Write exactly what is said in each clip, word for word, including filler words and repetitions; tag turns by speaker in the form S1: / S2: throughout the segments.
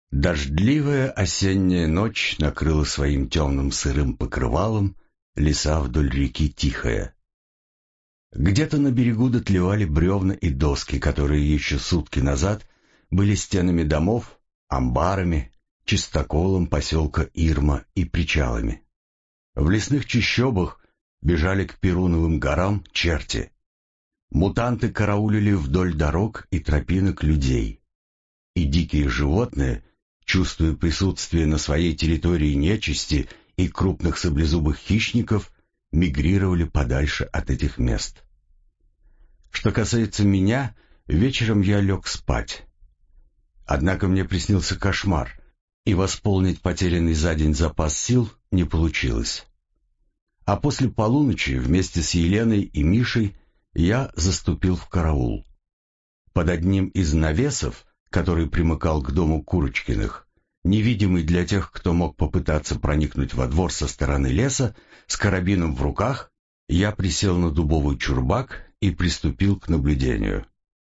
S1: Дождливая осенняя ночь накрыла своим темным сырым покрывалом леса вдоль реки Тихая. Где-то на берегу дотлевали бревна и доски, которые еще сутки назад были стенами домов, амбарами, чистоколом поселка Ирма и причалами. В лесных чащобах бежали к Перуновым горам черти. Мутанты караулили вдоль дорог и тропинок людей. И дикие животные, чувствуя присутствие на своей территории нечисти и крупных саблезубых хищников, мигрировали подальше от этих мест. Что касается меня, вечером я лег спать. Однако мне приснился кошмар, и восполнить потерянный за день запас сил не получилось. А после полуночи вместе с Еленой и Мишей я заступил в караул. Под одним из навесов, который примыкал к дому Курочкиных, невидимый для тех, кто мог попытаться проникнуть во двор со стороны леса, с карабином в руках, я присел на дубовый чурбак и приступил к наблюдению.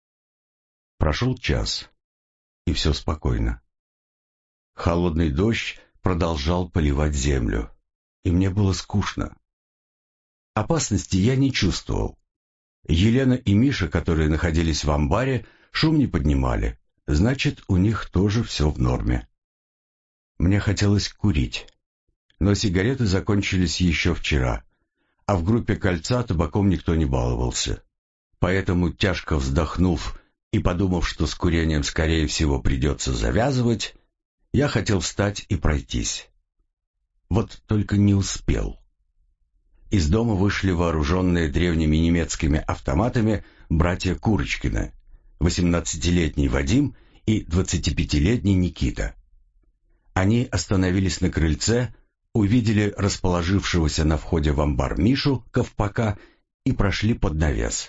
S1: Прошел час, и все спокойно. Холодный дождь продолжал поливать землю, и мне было скучно. Опасности я не чувствовал. Елена и Миша, которые находились в амбаре, шум не поднимали, значит, у них тоже все в норме. Мне хотелось курить, но сигареты закончились еще вчера, а в группе «Кольца» табаком никто не баловался. Поэтому, тяжко вздохнув и подумав, что с курением, скорее всего, придется завязывать, я хотел встать и пройтись. Вот только не успел. Из дома вышли вооруженные древними немецкими автоматами братья Курочкины, восемнадцатилетний Вадим и двадцатипятилетний Никита. Они остановились на крыльце, увидели расположившегося на входе в амбар Мишу Ковпака и прошли под навес.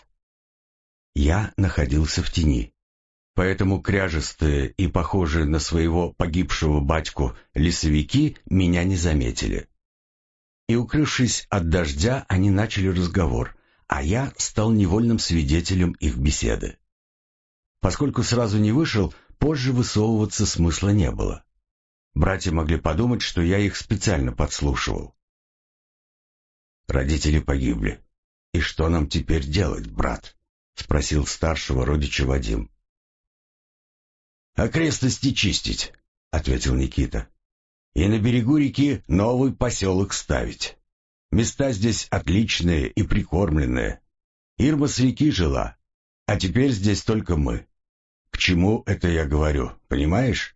S1: Я находился в тени, поэтому кряжестые и похожие на своего погибшего батьку лесовики меня не заметили. И, укрывшись от дождя, они начали разговор, а я стал невольным свидетелем их беседы. Поскольку сразу не вышел, позже высовываться смысла не было. Братья могли подумать, что я их специально подслушивал. «Родители погибли. И что нам теперь делать, брат?» — спросил старшего родича Вадим. «Окрестности чистить», — ответил Никита. «И на берегу реки новый поселок ставить. Места здесь отличные и прикормленные. Ирма с реки жила, а теперь здесь только мы. К чему это я говорю, понимаешь?»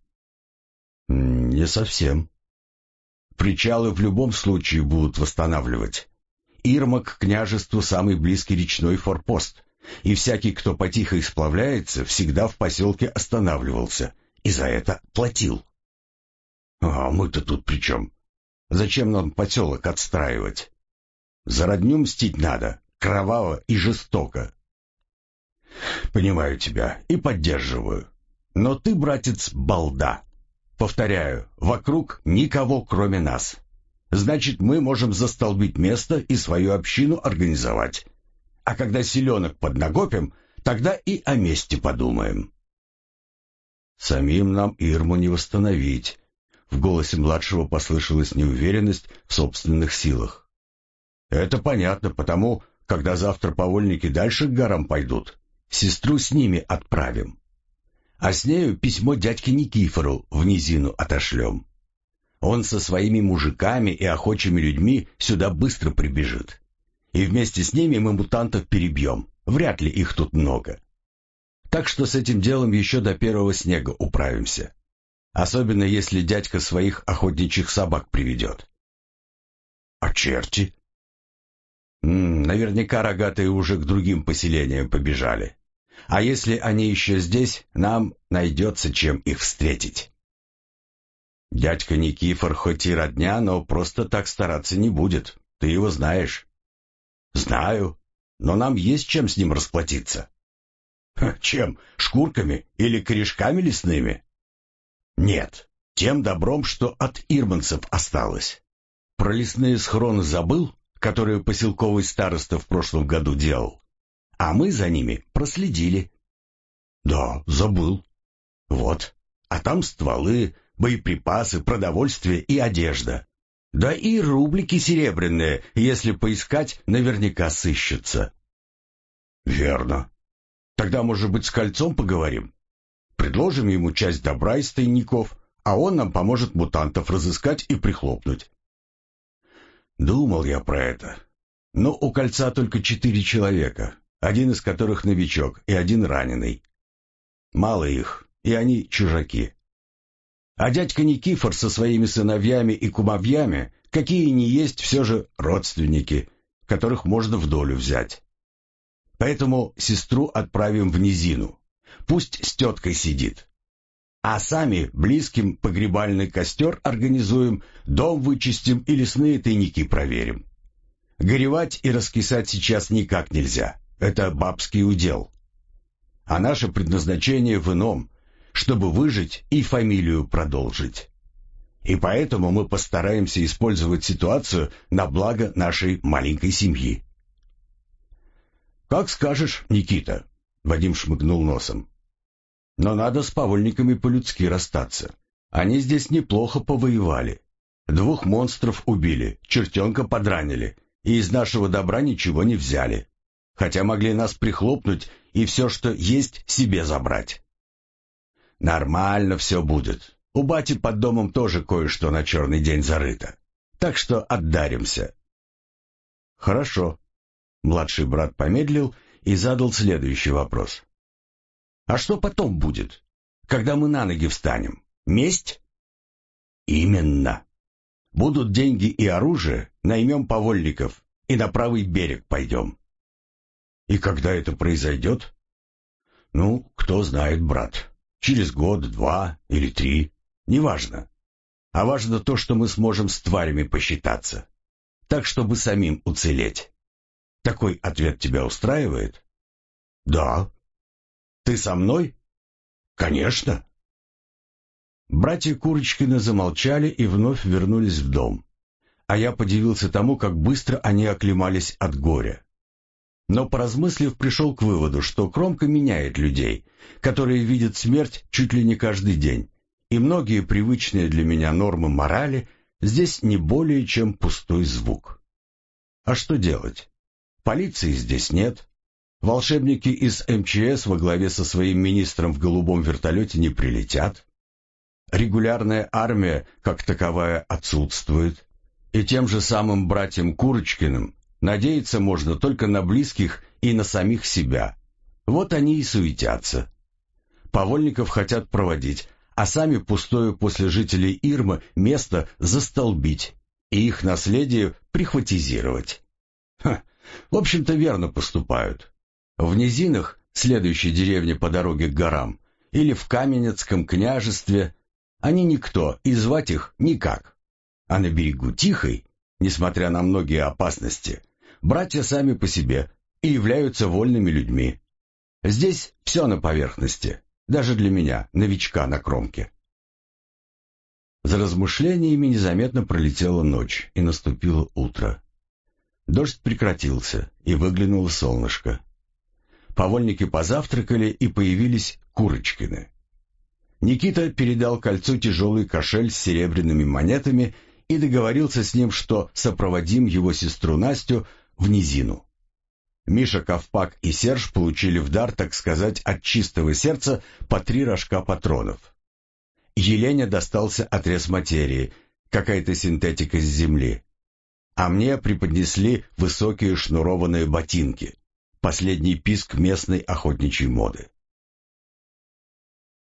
S1: «Не совсем. Причалы в любом случае будут восстанавливать. Ирма к княжеству самый близкий речной форпост, и всякий, кто потихо сплавляется, всегда в поселке останавливался и за это платил». «А мы-то тут при чем? Зачем нам поселок отстраивать? За родню мстить надо, кроваво и жестоко». «Понимаю тебя и поддерживаю. Но ты, братец, балда. Повторяю, вокруг никого, кроме нас. Значит, мы можем застолбить место и свою общину организовать. А когда селенок поднагопим, тогда и о месте подумаем». «Самим нам Ирму не восстановить». В голосе младшего послышалась неуверенность в собственных силах. «Это понятно, потому, когда завтра повольники дальше к горам пойдут, сестру с ними отправим. А с нею письмо дядьке Никифору в низину отошлем. Он со своими мужиками и охочими людьми сюда быстро прибежит. И вместе с ними мы мутантов перебьем, вряд ли их тут много. Так что с этим делом еще до первого снега управимся. Особенно если дядька своих охотничьих собак приведет». «А черти?» М -м, «Наверняка рогатые уже к другим поселениям побежали. А если они еще здесь, нам найдется чем их встретить». «Дядька Никифор хоть и родня, но просто так стараться не будет. Ты его знаешь». «Знаю, но нам есть чем с ним расплатиться». «Чем? Шкурками или корешками лесными?» «Нет, тем добром, что от ирманцев осталось. Про лесные схроны забыл, которые поселковый староста в прошлом году делал? А мы за ними проследили». «Да, забыл. Вот, а там стволы, боеприпасы, продовольствие и одежда. Да и рублики серебряные, если поискать, наверняка сыщутся. Верно. Тогда, может быть, с кольцом поговорим? Предложим ему часть добра из тайников, а он нам поможет мутантов разыскать и прихлопнуть. Думал я про это. Но у кольца только четыре человека, один из которых новичок и один раненый. Мало их, и они чужаки. А дядька Никифор со своими сыновьями и кумовьями, какие ни есть, все же родственники, которых можно в долю взять. Поэтому сестру отправим в низину. Пусть с теткой сидит. А сами близким погребальный костер организуем, дом вычистим и лесные тайники проверим. Горевать и раскисать сейчас никак нельзя. Это бабский удел. А наше предназначение в ином, чтобы выжить и фамилию продолжить. И поэтому мы постараемся использовать ситуацию на благо нашей маленькой семьи. «Как скажешь, Никита», — Вадим шмыгнул носом. «Но надо с повольниками по-людски расстаться. Они здесь неплохо повоевали. Двух монстров убили, чертенка подранили, и из нашего добра ничего не взяли. Хотя могли нас прихлопнуть и все, что есть, себе забрать». «Нормально все будет. У бати под домом тоже кое-что на черный день зарыто. Так что отдаримся». «Хорошо». Младший брат помедлил и задал следующий вопрос. «А что потом будет, когда мы на ноги встанем? Месть?» «Именно. Будут деньги и оружие, наймем повольников и на правый берег пойдем». «И когда это произойдет?» «Ну, кто знает, брат. Через год, два или три. Неважно. А важно то, что мы сможем с тварями посчитаться. Так, чтобы самим уцелеть. Такой ответ тебя устраивает?» «Да». «Ты со мной?» «Конечно». Братья Курочкины замолчали и вновь вернулись в дом. А я подивился тому, как быстро они оклемались от горя. Но, поразмыслив, пришел к выводу, что Кромка меняет людей, которые видят смерть чуть ли не каждый день, и многие привычные для меня нормы морали здесь не более чем пустой звук. А что делать? Полиции здесь нет. Волшебники из эм че эс во главе со своим министром в голубом вертолете не прилетят. Регулярная армия, как таковая, отсутствует. И тем же самым братьям Курочкиным надеяться можно только на близких и на самих себя. Вот они и суетятся. Повольников хотят проводить, а сами пустое после жителей Ирмы место застолбить и их наследие прихватизировать. Ха, в общем-то верно поступают. В низинах, следующей деревне по дороге к горам, или в Каменецком княжестве, они никто, и звать их никак. А на берегу Тихой, несмотря на многие опасности, братья сами по себе и являются вольными людьми. Здесь все на поверхности, даже для меня, новичка на кромке. За размышлениями незаметно пролетела ночь, и наступило утро. Дождь прекратился, и выглянуло солнышко. Повольники позавтракали, и появились Курочкины. Никита передал кольцу тяжелый кошель с серебряными монетами и договорился с ним, что сопроводим его сестру Настю в низину. Миша, Ковпак и Серж получили в дар, так сказать, от чистого сердца по три рожка патронов. Елене достался отрез материи, какая-то синтетика с земли. А мне преподнесли высокие шнурованные ботинки, последний писк местной охотничьей моды.